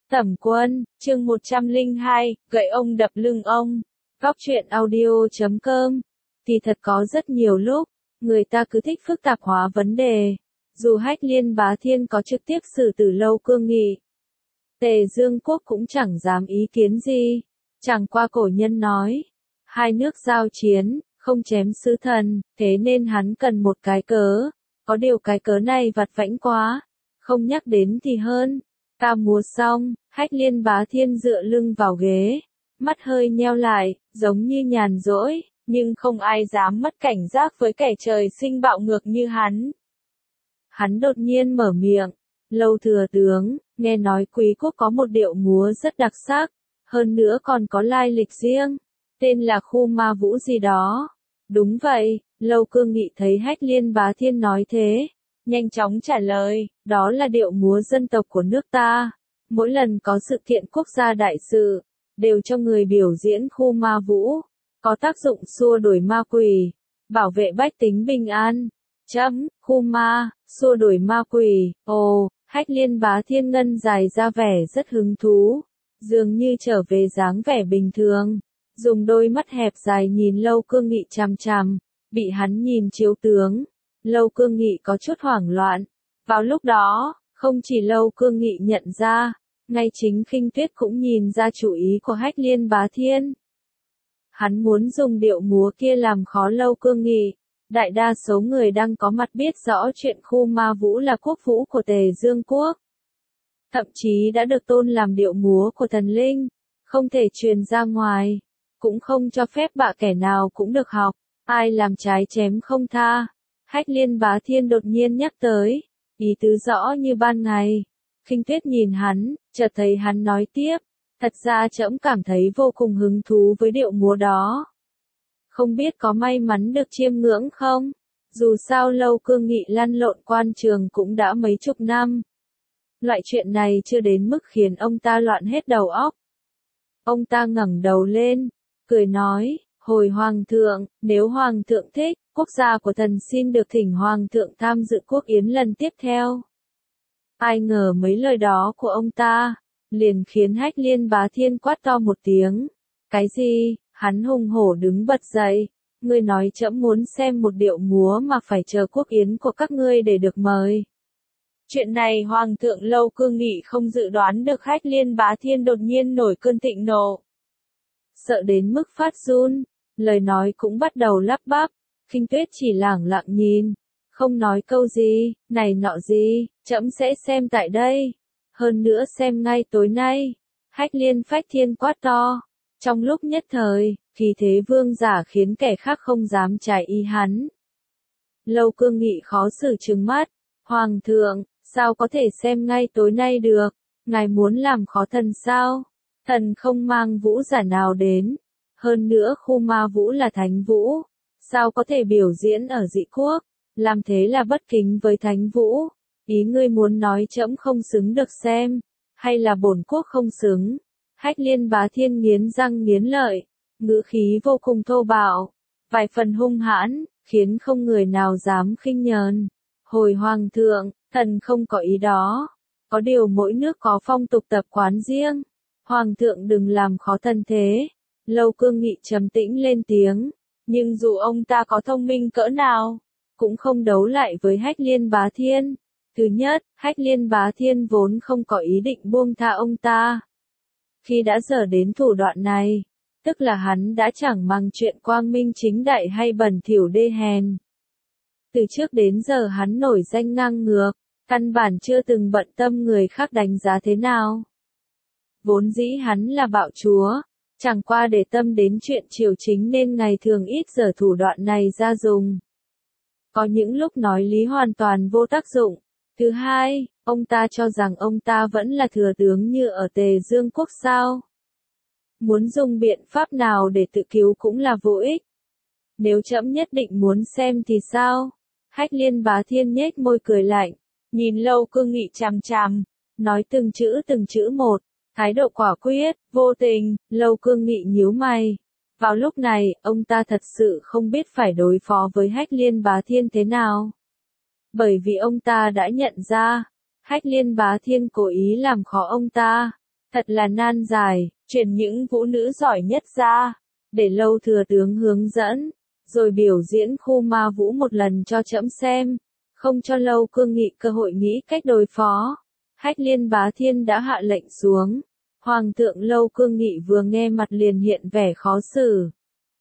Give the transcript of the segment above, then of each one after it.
Tẩm Quân, chương 102, gậy ông đập lưng ông. Góc truyện audio.com. Thì thật có rất nhiều lúc, người ta cứ thích phức tạp hóa vấn đề. Dù Hách Liên Bá Thiên có trực tiếp xử tử Lâu Cương Nghị, Tề Dương Quốc cũng chẳng dám ý kiến gì. Chẳng qua cổ nhân nói, hai nước giao chiến, không chém sứ thần, thế nên hắn cần một cái cớ. Có điều cái cớ này vặt vãnh quá, không nhắc đến thì hơn. Ca múa xong, Hách Liên Bá Thiên dựa lưng vào ghế, mắt hơi nheo lại, giống như nhàn rỗi, nhưng không ai dám mất cảnh giác với kẻ trời sinh bạo ngược như hắn. Hắn đột nhiên mở miệng, Lâu thừa tướng, nghe nói Quý quốc có một điệu múa rất đặc sắc, hơn nữa còn có lai lịch riêng, tên là Khu Ma Vũ gì đó. Đúng vậy, Lâu Cương Nghị thấy Hách Liên Bá Thiên nói thế, nhanh chóng trả lời, đó là điệu múa dân tộc của nước ta. Mỗi lần có sự kiện quốc gia đại sự, đều cho người biểu diễn Khu Ma Vũ, có tác dụng xua đuổi ma quỷ, bảo vệ bách tính bình an. Khu ma, xua đuổi ma quỷ, ồ, Hách Liên Bá Thiên ngân dài ra vẻ rất hứng thú, dường như trở về dáng vẻ bình thường, dùng đôi mắt hẹp dài nhìn Lâu Cương Nghị chằm chằm, bị hắn nhìn chiếu tướng. Lâu Cương Nghị có chút hoảng loạn. Vào lúc đó, không chỉ Lâu Cương Nghị nhận ra, ngay chính Khinh Tuyết cũng nhìn ra chủ ý của Hách Liên Bá Thiên. Hắn muốn dùng điệu múa kia làm khó Lâu Cương Nghị. Đại đa số người đang có mặt biết rõ chuyện Khu Ma Vũ là quốc vũ của Tề Dương Quốc. Thậm chí đã được tôn làm điệu múa của thần linh, không thể truyền ra ngoài, cũng không cho phép bạ kẻ nào cũng được học, ai làm trái chém không tha. Hách Liên Bá Thiên đột nhiên nhắc tới, ý tứ rõ như ban ngày. Khinh Tuyết nhìn hắn, chợt thấy hắn nói tiếp, thật ra trẫm cảm thấy vô cùng hứng thú với điệu múa đó. Không biết có may mắn được chiêm ngưỡng không? Dù sao Lâu Cương Nghị lăn lộn quan trường cũng đã mấy chục năm. Loại chuyện này chưa đến mức khiến ông ta loạn hết đầu óc. Ông ta ngẩng đầu lên, cười nói, hồi Hoàng thượng, nếu Hoàng thượng thích, quốc gia của thần xin được thỉnh Hoàng thượng tham dự quốc yến lần tiếp theo. Ai ngờ mấy lời đó của ông ta, liền khiến Hách Liên Bá Thiên quát to một tiếng. Cái gì? Hắn hùng hổ đứng bật dậy. Ngươi nói trẫm muốn xem một điệu múa mà phải chờ quốc yến của các ngươi để được mời. Chuyện này Hoàng thượng Lâu Cương Nghị không dự đoán được. Hách Liên Bá Thiên đột nhiên nổi cơn thịnh nộ. Sợ đến mức phát run, lời nói cũng bắt đầu lắp bắp. Khinh Tuyết chỉ lẳng lặng nhìn, không nói câu gì, này nọ gì, trẫm sẽ xem tại đây. Hơn nữa xem ngay tối nay. Hách Liên Phách Thiên quát to. Trong lúc nhất thời, khí thế vương giả khiến kẻ khác không dám trái ý hắn. Lâu Cương Nghị khó xử trừng mắt. Hoàng thượng, sao có thể xem ngay tối nay được? Ngài muốn làm khó thần sao? Thần không mang vũ giả nào đến. Hơn nữa Khu Ma Vũ là thánh vũ. Sao có thể biểu diễn ở dị quốc? Làm thế là bất kính với thánh vũ. Ý ngươi muốn nói trẫm không xứng được xem, hay là bổn quốc không xứng? Hách Liên Bá Thiên nghiến răng nghiến lợi, ngữ khí vô cùng thô bạo, vài phần hung hãn, khiến không người nào dám khinh nhờn. Hồi Hoàng thượng, thần không có ý đó. Có điều mỗi nước có phong tục tập quán riêng. Hoàng thượng đừng làm khó thần thế. Lâu Cương Nghị trầm tĩnh lên tiếng, nhưng dù ông ta có thông minh cỡ nào, cũng không đấu lại với Hách Liên Bá Thiên. Thứ nhất, Hách Liên Bá Thiên vốn không có ý định buông tha ông ta. Khi đã dở đến thủ đoạn này, tức là hắn đã chẳng màng chuyện quang minh chính đại hay bẩn thỉu đê hèn. Từ trước đến giờ hắn nổi danh ngang ngược, căn bản chưa từng bận tâm người khác đánh giá thế nào. Vốn dĩ hắn là bạo chúa, chẳng qua để tâm đến chuyện triều chính nên ngày thường ít dở thủ đoạn này ra dùng. Có những lúc nói lý hoàn toàn vô tác dụng. Thứ hai, ông ta cho rằng ông ta vẫn là thừa tướng như ở Tề Dương Quốc sao? Muốn dùng biện pháp nào để tự cứu cũng là vô ích. Nếu trẫm nhất định muốn xem thì sao? Hách Liên Bá Thiên nhếch môi cười lạnh, nhìn Lâu Cương Nghị chằm chằm, nói từng chữ một, thái độ quả quyết, vô tình. Lâu Cương Nghị nhíu mày. Vào lúc này, ông ta thật sự không biết phải đối phó với Hách Liên Bá Thiên thế nào. Bởi vì ông ta đã nhận ra, Hách Liên Bá Thiên cố ý làm khó ông ta. Thật là nan giải, truyền những vũ nữ giỏi nhất ra, để Lâu thừa tướng hướng dẫn, rồi biểu diễn khu ma vũ một lần cho trẫm xem, không cho Lâu Cương Nghị cơ hội nghĩ cách đối phó. Hách Liên Bá Thiên đã hạ lệnh xuống. Hoàng thượng Lâu Cương Nghị vừa nghe mặt liền hiện vẻ khó xử.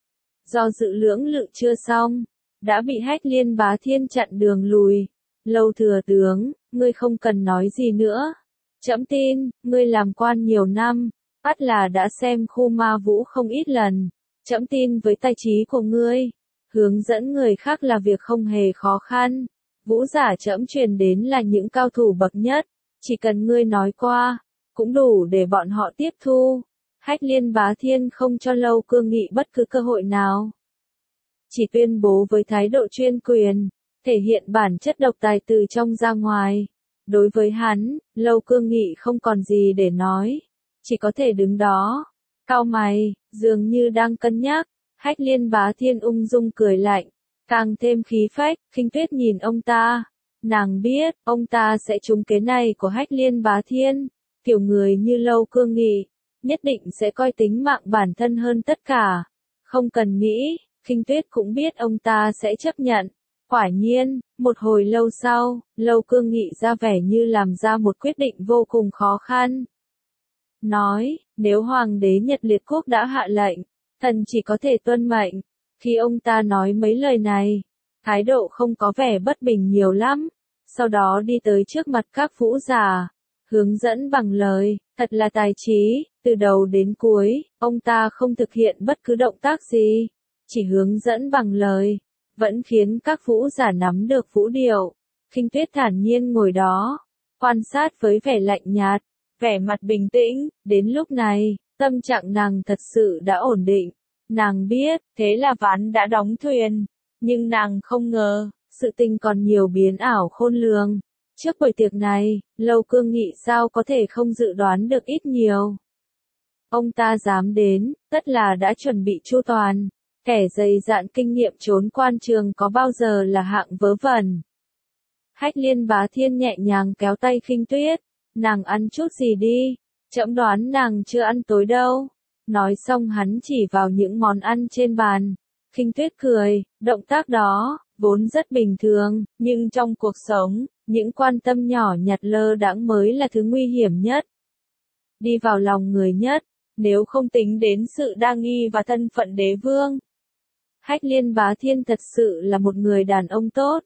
Do dự lưỡng lự chưa xong, đã bị Hách Liên Bá Thiên chặn đường lùi. Lâu thừa tướng, ngươi không cần nói gì nữa. Trẫm tin, ngươi làm quan nhiều năm, ắt là đã xem khu ma vũ không ít lần. Trẫm tin với tài trí của ngươi, hướng dẫn người khác là việc không hề khó khăn. Vũ giả trẫm truyền đến là những cao thủ bậc nhất, chỉ cần ngươi nói qua, cũng đủ để bọn họ tiếp thu. Hách Liên Bá Thiên không cho Lâu Cương Nghị bất cứ cơ hội nào. Chỉ tuyên bố với thái độ chuyên quyền, thể hiện bản chất độc tài từ trong ra ngoài. Đối với hắn, Lâu Cương Nghị không còn gì để nói, chỉ có thể đứng đó, cau mày, dường như đang cân nhắc. Hách Liên Bá Thiên ung dung cười lạnh, càng thêm khí phách. Khinh Tuyết nhìn ông ta, nàng biết, ông ta sẽ trúng kế này của Hách Liên Bá Thiên. Kiểu người như Lâu Cương Nghị, nhất định sẽ coi tính mạng bản thân hơn tất cả. Không cần nghĩ, Khinh Tuyết cũng biết ông ta sẽ chấp nhận. Quả nhiên, một hồi lâu sau, Lâu Cương Nghị ra vẻ như làm ra một quyết định vô cùng khó khăn. Nói, nếu Hoàng đế Nhật Liệt Quốc đã hạ lệnh, thần chỉ có thể tuân mệnh. Khi ông ta nói mấy lời này, thái độ không có vẻ bất bình nhiều lắm. Sau đó đi tới trước mặt các vũ giả, hướng dẫn bằng lời, thật là tài trí. Từ đầu đến cuối, ông ta không thực hiện bất cứ động tác gì, chỉ hướng dẫn bằng lời, vẫn khiến các vũ giả nắm được vũ điệu. Khinh Tuyết thản nhiên ngồi đó, quan sát với vẻ lạnh nhạt, vẻ mặt bình tĩnh. Đến lúc này, tâm trạng nàng thật sự đã ổn định. Nàng biết, thế là ván đã đóng thuyền, nhưng nàng không ngờ, sự tình còn nhiều biến ảo khôn lường. Trước buổi tiệc này, Lâu Cương Nghị sao có thể không dự đoán được ít nhiều. Ông ta dám đến, tất là đã chuẩn bị chu toàn. Kẻ dày dạn kinh nghiệm trốn quan trường có bao giờ là hạng vớ vẩn. Hách Liên Bá Thiên nhẹ nhàng kéo tay Khinh Tuyết, nàng ăn chút gì đi, trẫm đoán nàng chưa ăn tối đâu. Nói xong hắn chỉ vào những món ăn trên bàn. Khinh Tuyết cười, động tác đó, vốn rất bình thường, nhưng trong cuộc sống, những quan tâm nhỏ nhặt lơ đãng mới là thứ nguy hiểm nhất. Đi vào lòng người nhất, nếu không tính đến sự đa nghi và thân phận đế vương. Hách Liên Bá Thiên thật sự là một người đàn ông tốt.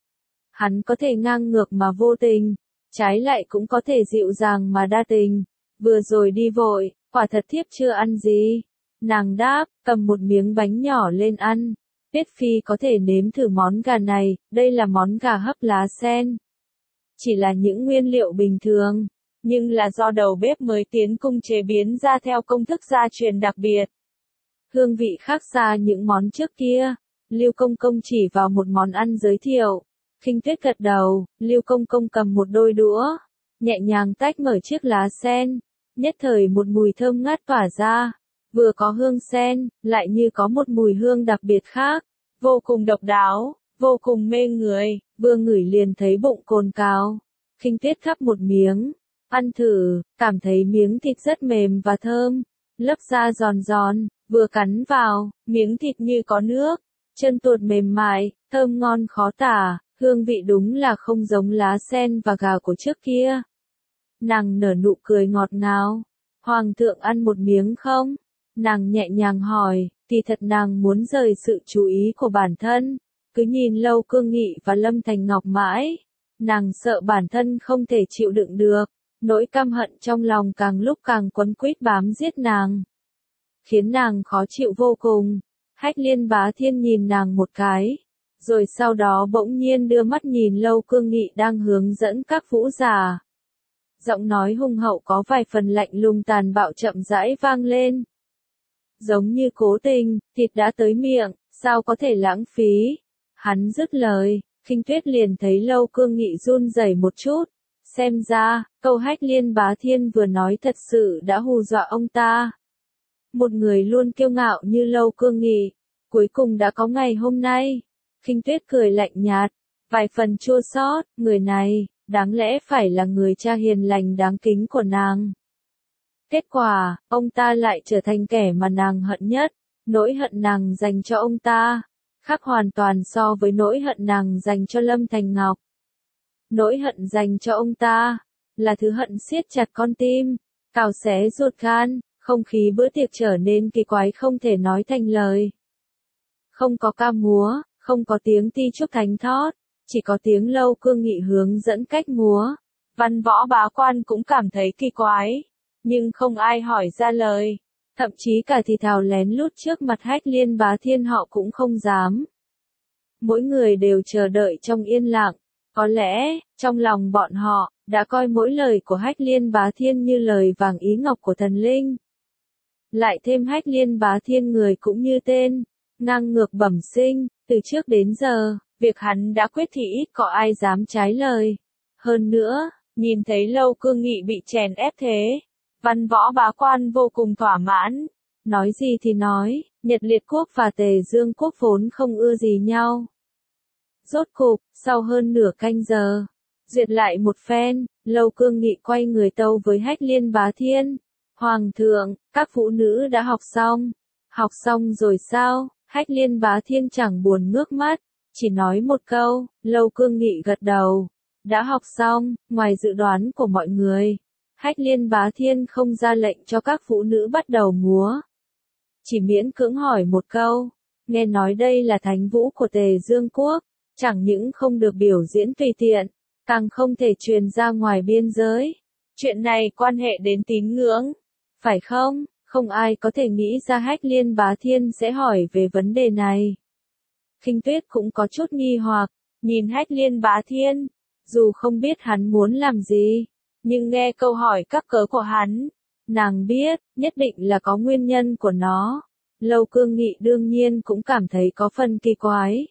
Hắn có thể ngang ngược mà vô tình, trái lại cũng có thể dịu dàng mà đa tình. Vừa rồi đi vội, quả thật thiếp chưa ăn gì. Nàng đáp, cầm một miếng bánh nhỏ lên ăn. Tuyết Phi có thể nếm thử món gà này, đây là món gà hấp lá sen. Chỉ là những nguyên liệu bình thường, nhưng là do đầu bếp mới tiến cung chế biến ra theo công thức gia truyền đặc biệt. Hương vị khác xa những món trước kia. Lưu Công Công chỉ vào một món ăn giới thiệu. Khinh Tuyết gật đầu. Lưu Công Công cầm một đôi đũa, nhẹ nhàng tách mở chiếc lá sen. Nhất thời một mùi thơm ngát tỏa ra. Vừa có hương sen, lại như có một mùi hương đặc biệt khác. Vô cùng độc đáo, vô cùng mê người. Vừa ngửi liền thấy bụng cồn cào. Khinh Tuyết khắp một miếng, ăn thử, cảm thấy miếng thịt rất mềm và thơm. Lớp da giòn giòn, vừa cắn vào, miếng thịt như có nước, chân tuột mềm mại, thơm ngon khó tả, hương vị đúng là không giống lá sen và gà của trước kia. Nàng nở nụ cười ngọt ngào. Hoàng thượng ăn một miếng không? Nàng nhẹ nhàng hỏi, thì thật nàng muốn rời sự chú ý của bản thân, cứ nhìn Lâu Cương Nghị và Lâm Thành Ngọc mãi. Nàng sợ bản thân không thể chịu đựng được, nỗi căm hận trong lòng càng lúc càng quấn quýt bám giết nàng, khiến nàng khó chịu vô cùng. Hách Liên Bá Thiên nhìn nàng một cái, rồi sau đó bỗng nhiên đưa mắt nhìn Lâu Cương Nghị đang hướng dẫn các vũ giả. Giọng nói hùng hậu có vài phần lạnh lùng tàn bạo chậm rãi vang lên. Giống như cố tình, thịt đã tới miệng, sao có thể lãng phí. Hắn dứt lời, Khinh Tuyết liền thấy Lâu Cương Nghị run rẩy một chút. Xem ra, câu Hách Liên Bá Thiên vừa nói thật sự đã hù dọa ông ta. Một người luôn kiêu ngạo như Lâu Cương Nghị, cuối cùng đã có ngày hôm nay. Khinh Tuyết cười lạnh nhạt, vài phần chua xót, người này, đáng lẽ phải là người cha hiền lành đáng kính của nàng. Kết quả, ông ta lại trở thành kẻ mà nàng hận nhất. Nỗi hận nàng dành cho ông ta khác hoàn toàn so với nỗi hận nàng dành cho Lâm Thành Ngọc. Nỗi hận dành cho ông ta là thứ hận siết chặt con tim, cào xé ruột gan, không khí bữa tiệc trở nên kỳ quái không thể nói thành lời. Không có ca múa, không có tiếng ti trúc thánh thót, chỉ có tiếng Lâu Cương Nghị hướng dẫn cách múa. Văn Võ Bá Quan cũng cảm thấy kỳ quái, nhưng không ai hỏi ra lời. Thậm chí cả thì thào lén lút trước mặt Hách Liên Bá Thiên họ cũng không dám. Mỗi người đều chờ đợi trong yên lặng. Có lẽ, trong lòng bọn họ, đã coi mỗi lời của Hách Liên Bá Thiên như lời vàng ý ngọc của thần linh. Lại thêm Hách Liên Bá Thiên người cũng như tên, ngang ngược bẩm sinh, từ trước đến giờ, việc hắn đã quyết thì ít có ai dám trái lời. Hơn nữa, nhìn thấy Lâu Cương Nghị bị chèn ép thế, Văn Võ Bá Quan vô cùng thỏa mãn. Nói gì thì nói, Nhật Liệt Quốc và Tề Dương Quốc vốn không ưa gì nhau. Rốt cục, sau hơn nửa canh giờ, duyệt lại một phen, Lâu Cương Nghị quay người tâu với Hách Liên Bá Thiên. Hoàng thượng, các phụ nữ đã học xong. Học xong rồi sao? Hách Liên Bá Thiên chẳng buồn ngước mắt, chỉ nói một câu. Lâu Cương Nghị gật đầu. Đã học xong, ngoài dự đoán của mọi người. Hách Liên Bá Thiên không ra lệnh cho các phụ nữ bắt đầu múa. Chỉ miễn cưỡng hỏi một câu. Nghe nói đây là thánh vũ của Tề Dương Quốc. Chẳng những không được biểu diễn tùy tiện, càng không thể truyền ra ngoài biên giới. Chuyện này quan hệ đến tín ngưỡng, phải không? Không ai có thể nghĩ ra Hách Liên Bá Thiên sẽ hỏi về vấn đề này. Khinh Tuyết cũng có chút nghi hoặc, nhìn Hách Liên Bá Thiên, dù không biết hắn muốn làm gì, nhưng nghe câu hỏi các cớ của hắn, nàng biết, nhất định là có nguyên nhân của nó. Lâu Cương Nghị đương nhiên cũng cảm thấy có phần kỳ quái.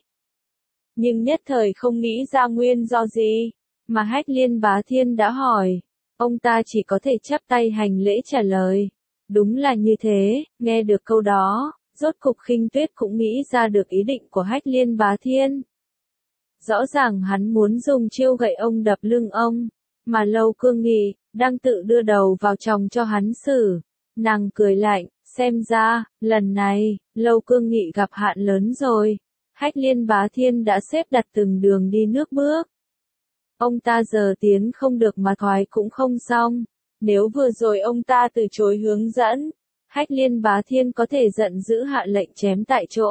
Nhưng nhất thời không nghĩ ra nguyên do gì, mà Hách Liên Bá Thiên đã hỏi. Ông ta chỉ có thể chắp tay hành lễ trả lời. Đúng là như thế, nghe được câu đó, rốt cục Khinh Tuyết cũng nghĩ ra được ý định của Hách Liên Bá Thiên. Rõ ràng hắn muốn dùng chiêu gậy ông đập lưng ông, mà Lâu Cương Nghị đang tự đưa đầu vào chồng cho hắn xử. Nàng cười lạnh, xem ra, lần này, Lâu Cương Nghị gặp hạn lớn rồi. Hách Liên Bá Thiên đã xếp đặt từng đường đi nước bước. Ông ta giờ tiến không được mà thoái cũng không xong. Nếu vừa rồi ông ta từ chối hướng dẫn, Hách Liên Bá Thiên có thể giận dữ hạ lệnh chém tại chỗ.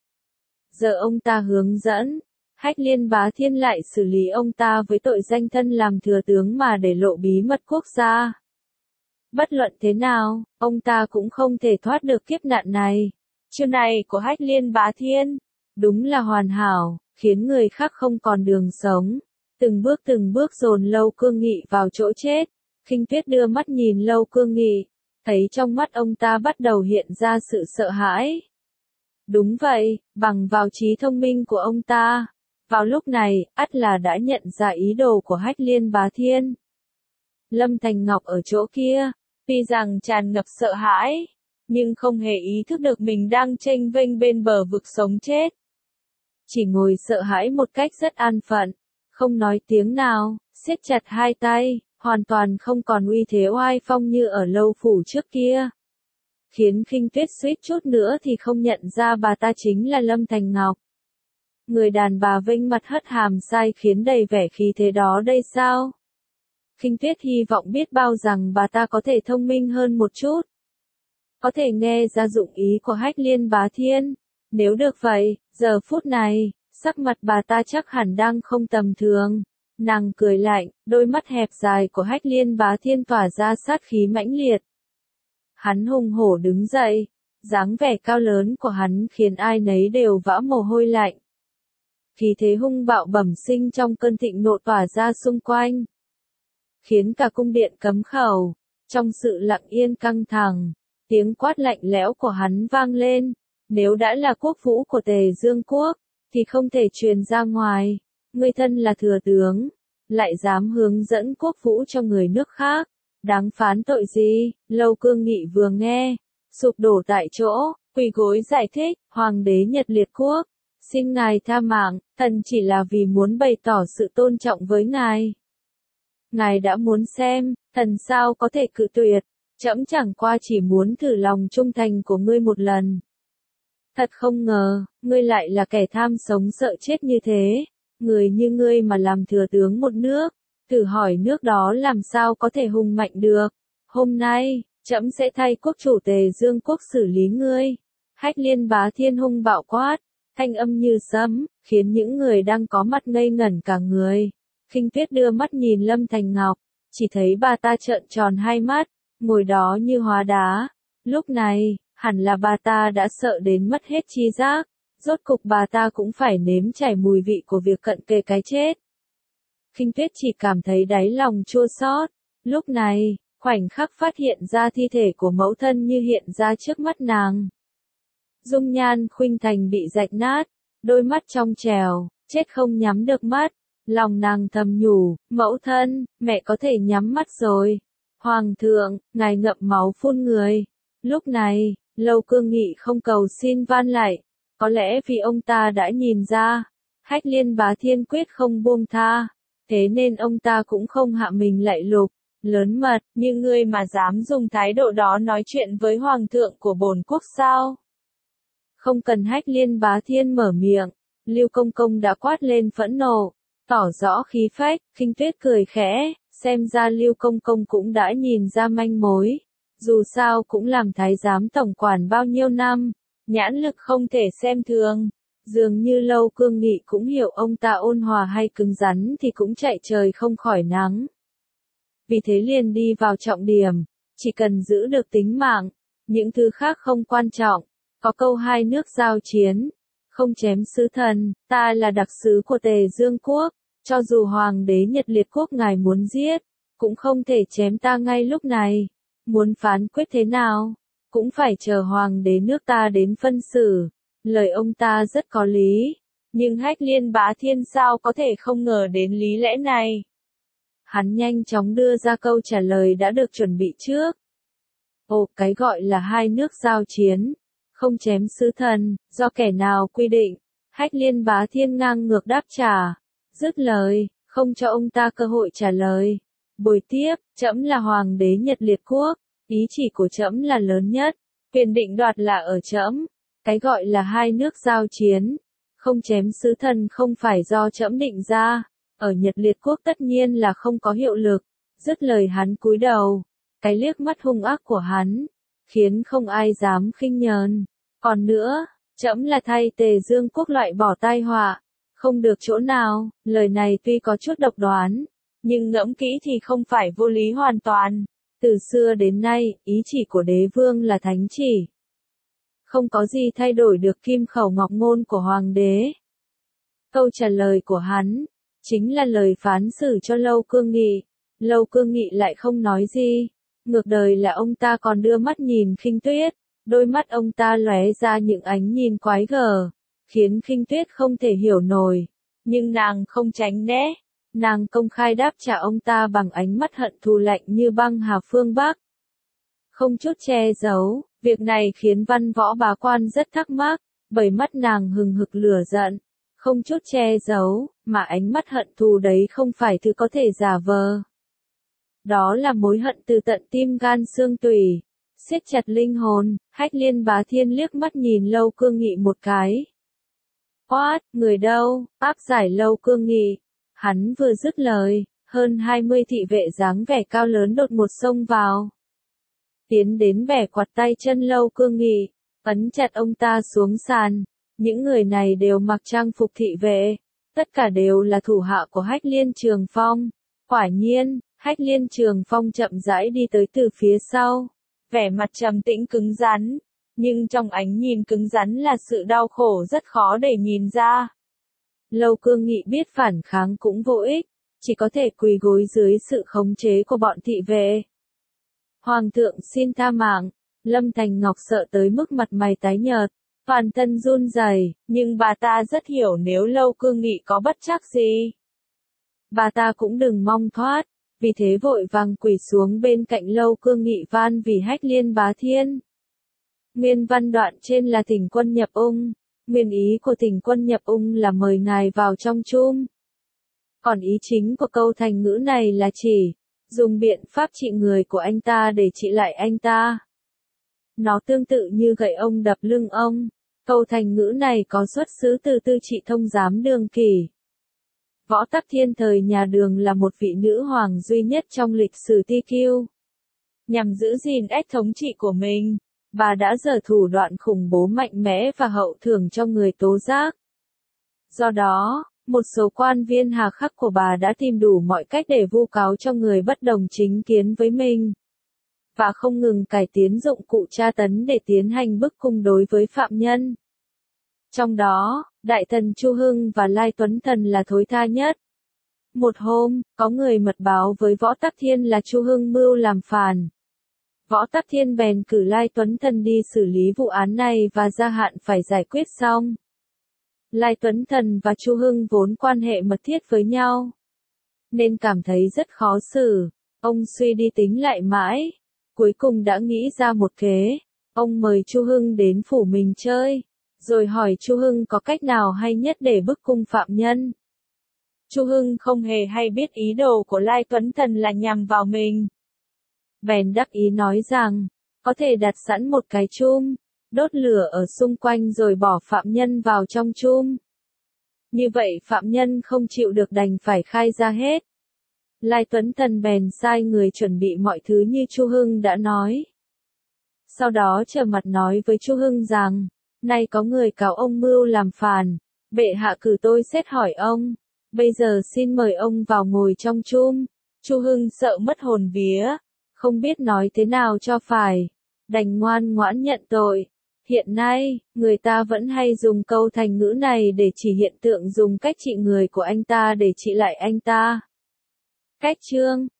Giờ ông ta hướng dẫn, Hách Liên Bá Thiên lại xử lý ông ta với tội danh thân làm thừa tướng mà để lộ bí mật quốc gia. Bất luận thế nào, ông ta cũng không thể thoát được kiếp nạn này. Chiêu này của Hách Liên Bá Thiên đúng là hoàn hảo, khiến người khác không còn đường sống. Từng bước dồn Lâu Cương Nghị vào chỗ chết. Khinh Tuyết đưa mắt nhìn Lâu Cương Nghị, thấy trong mắt ông ta bắt đầu hiện ra sự sợ hãi. Đúng vậy, bằng vào trí thông minh của ông ta, vào lúc này, ắt là đã nhận ra ý đồ của Hách Liên Bá Thiên. Lâm Thành Ngọc ở chỗ kia, tuy rằng tràn ngập sợ hãi, nhưng không hề ý thức được mình đang chênh vênh bên bờ vực sống chết. Chỉ ngồi sợ hãi một cách rất an phận, không nói tiếng nào, siết chặt hai tay, hoàn toàn không còn uy thế oai phong như ở Lâu phủ trước kia. Khiến Khinh Tuyết suýt chút nữa thì không nhận ra bà ta chính là Lâm Thành Ngọc. Người đàn bà vênh mặt hất hàm sai khiến đầy vẻ khí thế đó đây sao? Khinh Tuyết hy vọng biết bao rằng bà ta có thể thông minh hơn một chút. Có thể nghe ra dụng ý của Hách Liên Bá Thiên. Nếu được vậy, giờ phút này, sắc mặt bà ta chắc hẳn đang không tầm thường. Nàng cười lạnh, đôi mắt hẹp dài của Hách Liên Bá Thiên tỏa ra sát khí mãnh liệt. Hắn hùng hổ đứng dậy, dáng vẻ cao lớn của hắn khiến ai nấy đều vã mồ hôi lạnh. Khí thế hung bạo bẩm sinh trong cơn thịnh nộ tỏa ra xung quanh, khiến cả cung điện cấm khẩu. Trong sự lặng yên căng thẳng, tiếng quát lạnh lẽo của hắn vang lên. Nếu đã là quốc vũ của Tề Dương Quốc, thì không thể truyền ra ngoài. Ngươi thân là thừa tướng, lại dám hướng dẫn quốc vũ cho người nước khác. Đáng phán tội gì? Lâu Cương Nghị vừa nghe, sụp đổ tại chỗ, quỳ gối giải thích, Hoàng đế Nhật Liệt Quốc, xin ngài tha mạng, thần chỉ là vì muốn bày tỏ sự tôn trọng với ngài. Ngài đã muốn xem, thần sao có thể cự tuyệt. Trẫm chẳng qua chỉ muốn thử lòng trung thành của ngươi một lần. Thật không ngờ, ngươi lại là kẻ tham sống sợ chết như thế. Người như ngươi mà làm thừa tướng một nước, thử hỏi nước đó làm sao có thể hùng mạnh được. Hôm nay, trẫm sẽ thay quốc chủ Tề Dương quốc xử lý ngươi. Hách Liên Bá Thiên hung bạo quát, thanh âm như sấm, khiến những người đang có mặt ngây ngẩn cả người. Khinh Tuyết đưa mắt nhìn Lâm Thành Ngọc, chỉ thấy bà ta trợn tròn hai mắt, ngồi đó như hóa đá. Lúc này, hẳn là bà ta đã sợ đến mất hết tri giác, rốt cục bà ta cũng phải nếm trải mùi vị của việc cận kề cái chết. Khinh Tuyết chỉ cảm thấy đáy lòng chua xót. Lúc này, khoảnh khắc phát hiện ra thi thể của mẫu thân như hiện ra trước mắt nàng. Dung nhan khuynh thành bị rạch nát, đôi mắt trong trèo, chết không nhắm được mắt. Lòng nàng thầm nhủ, mẫu thân, mẹ có thể nhắm mắt rồi. Hoàng thượng, ngài ngậm máu phun người. Lúc này, Lâu Cương Nghị không cầu xin van lại. Có lẽ vì ông ta đã nhìn ra, Hách Liên Bá Thiên quyết không buông tha. Thế nên ông ta cũng không hạ mình lại lục. Lớn mật, như ngươi mà dám dùng thái độ đó nói chuyện với hoàng thượng của bổn quốc sao? Không cần Hách Liên Bá Thiên mở miệng, Lưu Công Công đã quát lên phẫn nộ, tỏ rõ khí phách. Khinh Tuyết cười khẽ, xem ra Lưu Công Công cũng đã nhìn ra manh mối. Dù sao cũng làm thái giám tổng quản bao nhiêu năm, nhãn lực không thể xem thường. Dường như Lâu Cương Nghị cũng hiểu ông ta ôn hòa hay cứng rắn thì cũng chạy trời không khỏi nắng. Vì thế liền đi vào trọng điểm, chỉ cần giữ được tính mạng, những thứ khác không quan trọng. Có câu hai nước giao chiến, không chém sứ thần, ta là đặc sứ của Tề Dương quốc, cho dù hoàng đế Nhật Liệt quốc ngài muốn giết, cũng không thể chém ta ngay lúc này. Muốn phán quyết thế nào, cũng phải chờ hoàng đế nước ta đến phân xử. Lời ông ta rất có lý, nhưng Hách Liên Bá Thiên sao có thể không ngờ đến lý lẽ này. Hắn nhanh chóng đưa ra câu trả lời đã được chuẩn bị trước. Ồ, cái gọi là hai nước giao chiến, không chém sứ thần, do kẻ nào quy định? Hách Liên Bá Thiên ngang ngược đáp trả. Dứt lời, không cho ông ta cơ hội trả lời. Bồi tiếp, trẫm là hoàng đế Nhật Liệt quốc, ý chỉ của trẫm là lớn nhất, quyền định đoạt là ở trẫm. Cái gọi là hai nước giao chiến, không chém sứ thần không phải do trẫm định ra, ở Nhật Liệt quốc tất nhiên là không có hiệu lực. Dứt lời hắn cúi đầu, cái liếc mắt hung ác của hắn, khiến không ai dám khinh nhờn. Còn nữa, trẫm là thay Tề Dương quốc loại bỏ tai họa, không được chỗ nào. Lời này tuy có chút độc đoán, nhưng ngẫm kỹ thì không phải vô lý hoàn toàn. Từ xưa đến nay, ý chỉ của đế vương là thánh chỉ. Không có gì thay đổi được kim khẩu ngọc ngôn của hoàng đế. Câu trả lời của hắn, chính là lời phán xử cho Lâu Cương Nghị. Lâu Cương Nghị lại không nói gì. Ngược đời là ông ta còn đưa mắt nhìn Khinh Tuyết. Đôi mắt ông ta lóe ra những ánh nhìn quái gở, khiến Khinh Tuyết không thể hiểu nổi. Nhưng nàng không tránh né. Nàng công khai đáp trả ông ta bằng ánh mắt hận thù lạnh như băng hà phương Bắc. Không chút che giấu, việc này khiến văn võ bá quan rất thắc mắc, bởi mắt nàng hừng hực lửa giận. Không chút che giấu, mà ánh mắt hận thù đấy không phải thứ có thể giả vờ. Đó là mối hận từ tận tim gan xương tủy, siết chặt linh hồn. Hách Liên Bá Thiên liếc mắt nhìn Lâu Cương Nghị một cái. Quát, người đâu, áp giải Lâu Cương Nghị. Hắn vừa dứt lời, hơn 20 thị vệ dáng vẻ cao lớn đột ngột xông vào. Tiến đến bẻ quạt tay chân Lâu Cương Nghị, ấn chặt ông ta xuống sàn. Những người này đều mặc trang phục thị vệ, tất cả đều là thủ hạ của Hách Liên Trường Phong. Quả nhiên, Hách Liên Trường Phong chậm rãi đi tới từ phía sau, vẻ mặt trầm tĩnh cứng rắn, nhưng trong ánh nhìn cứng rắn là sự đau khổ rất khó để nhìn ra. Lâu Cương Nghị biết phản kháng cũng vô ích, chỉ có thể quỳ gối dưới sự khống chế của bọn thị vệ. Hoàng thượng xin tha mạng. Lâm Thành Ngọc sợ tới mức mặt mày tái nhợt, toàn thân run rẩy, nhưng bà ta rất hiểu nếu Lâu Cương Nghị có bất trắc gì, bà ta cũng đừng mong thoát, vì thế vội vàng quỳ xuống bên cạnh Lâu Cương Nghị van vì Hách Liên Bá Thiên. Nguyên văn đoạn trên là thỉnh quân nhập ung, nguyên ý của thỉnh quân nhập ung là mời ngài vào trong chum. Còn ý chính của câu thành ngữ này là chỉ, dùng biện pháp trị người của anh ta để trị lại anh ta. Nó tương tự như gậy ông đập lưng ông. Câu thành ngữ này có xuất xứ từ Tư Trị Thông Giám Đường Kỷ. Võ Tắc Thiên thời nhà Đường là một vị nữ hoàng duy nhất trong lịch sử TQ. Nhằm giữ gìn ách thống trị của mình, bà đã giở thủ đoạn khủng bố mạnh mẽ và hậu thưởng cho người tố giác. Do đó, một số quan viên hà khắc của bà đã tìm đủ mọi cách để vu cáo cho người bất đồng chính kiến với mình, và không ngừng cải tiến dụng cụ tra tấn để tiến hành bức cung đối với phạm nhân. Trong đó, Đại Thần Chu Hưng và Lai Tuấn Thần là thối tha nhất. Một hôm, có người mật báo với Võ Tắc Thiên là Chu Hưng mưu làm phản. Võ Tắc Thiên bèn cử Lai Tuấn Thần đi xử lý vụ án này và gia hạn phải giải quyết xong. Lai Tuấn Thần và Chu Hưng vốn quan hệ mật thiết với nhau, nên cảm thấy rất khó xử. Ông suy đi tính lại mãi, cuối cùng đã nghĩ ra một kế. Ông mời Chu Hưng đến phủ mình chơi, rồi hỏi Chu Hưng có cách nào hay nhất để bức cung phạm nhân. Chu Hưng không hề hay biết ý đồ của Lai Tuấn Thần là nhằm vào mình. Bèn đắc ý nói rằng, có thể đặt sẵn một cái chum, đốt lửa ở xung quanh rồi bỏ phạm nhân vào trong chum. Như vậy phạm nhân không chịu được đành phải khai ra hết. Lai Tuấn Thần bèn sai người chuẩn bị mọi thứ như Chu Hưng đã nói. Sau đó trở mặt nói với Chu Hưng rằng, nay có người cáo ông mưu làm phản, bệ hạ cử tôi xét hỏi ông, bây giờ xin mời ông vào ngồi trong chum. Chu Hưng sợ mất hồn vía, không biết nói thế nào cho phải, đành ngoan ngoãn nhận tội. Hiện nay, người ta vẫn hay dùng câu thành ngữ này để chỉ hiện tượng dùng cách trị người của anh ta để trị lại anh ta. Cách chương